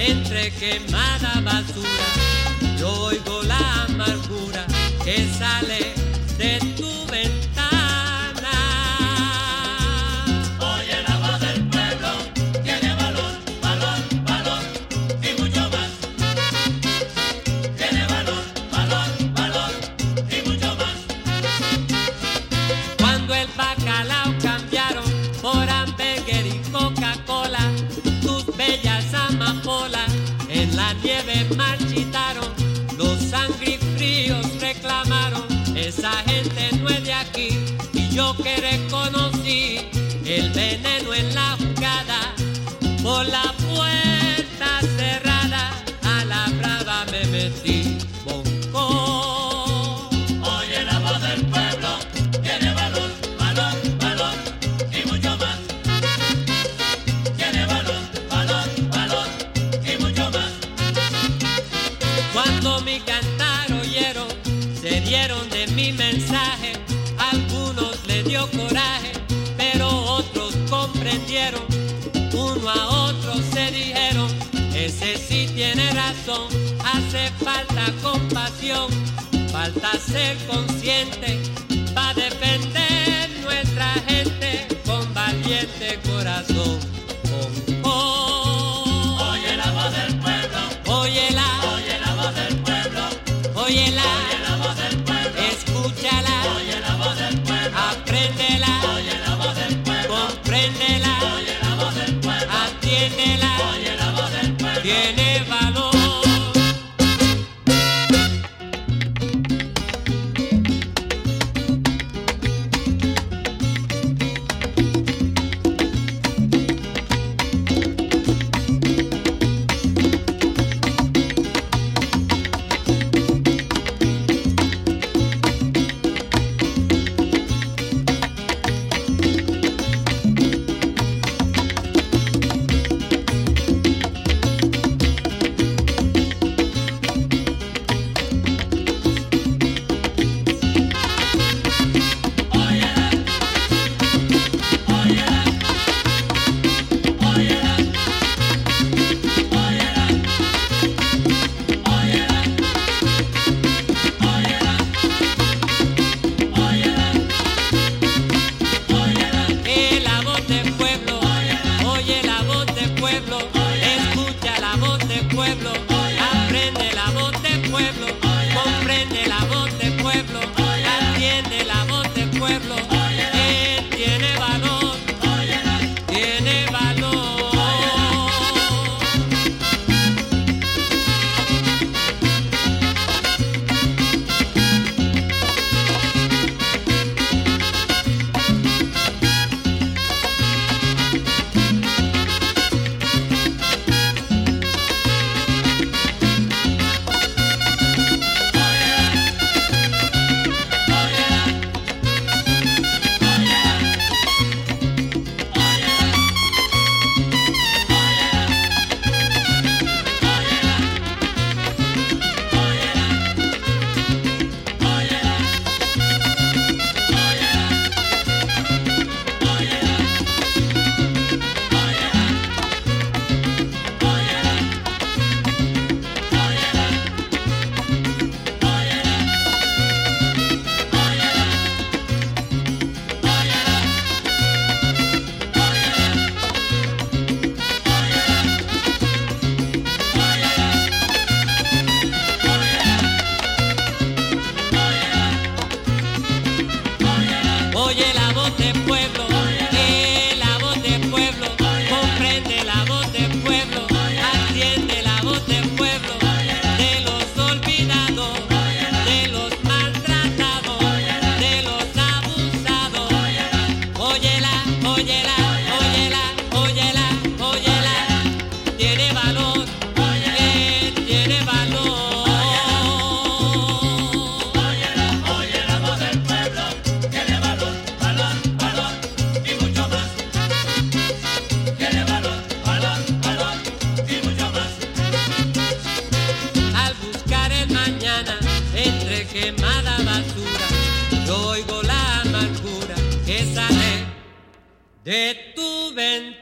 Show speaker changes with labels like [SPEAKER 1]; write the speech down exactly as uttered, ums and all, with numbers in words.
[SPEAKER 1] entre quemada basura, yo oigo la amargura que sale de tu ventana.
[SPEAKER 2] Oye la voz del pueblo, tiene valor, valor, valor y mucho más. Tiene valor, valor, valor y mucho más.
[SPEAKER 1] Cuando el bacalao cambiaron por hamburguer y Coca-Cola, tus bellas amapolas en la nieve marchitaron, los sangrifríos reclamaron, esa gente no es de aquí, y yo que reconocí el veneno en la jugada, por la puerta cerrada a la brava me metí. Bonco.
[SPEAKER 2] Oye la voz del pueblo, tiene valor, valor, valor y mucho más. Tiene valor, valor, valor y mucho más.
[SPEAKER 1] Cuando mi cantar oyeron, se dieron de mi mensaje, algunos le dio coraje, pero otros comprendieron, uno a otro se dijeron, ese sí tiene razón, hace falta compasión, falta ser consciente, para defender nuestra gente con valiente corazón. Oh, oh.
[SPEAKER 2] Oye la voz del pueblo,
[SPEAKER 1] Óyela,
[SPEAKER 2] oye la voz del pueblo,
[SPEAKER 1] óyela,
[SPEAKER 2] oye la voz del pueblo,
[SPEAKER 1] escúchala,
[SPEAKER 2] oye la voz del pueblo,
[SPEAKER 1] apréndela,
[SPEAKER 2] oye la voz del pueblo,
[SPEAKER 1] compréndela,
[SPEAKER 2] oye la voz del pueblo,
[SPEAKER 1] atiéndela,
[SPEAKER 2] oye la voz del pueblo.
[SPEAKER 1] tiene valor. Escucha la voz del pueblo, aprende la voz del pueblo, comprende la voz del pueblo, atiende la voz del pueblo, él tiene valor, tiene valor. Oye la voz del pueblo, eh, la voz del pueblo, comprende la voz del pueblo, atiende la voz del pueblo, de los olvidados, de los maltratados, de los abusados. Óyela, óyela, óyela, óyela, óyela, tiene valor, eh, tiene valor.
[SPEAKER 2] Oye la voz del pueblo, tiene valor, valor, valor y mucho más. Tiene valor, valor, valor y mucho más.
[SPEAKER 1] Al buscar el mañana entre quemada basura, yo oigo la amargura que sale de tu ventana.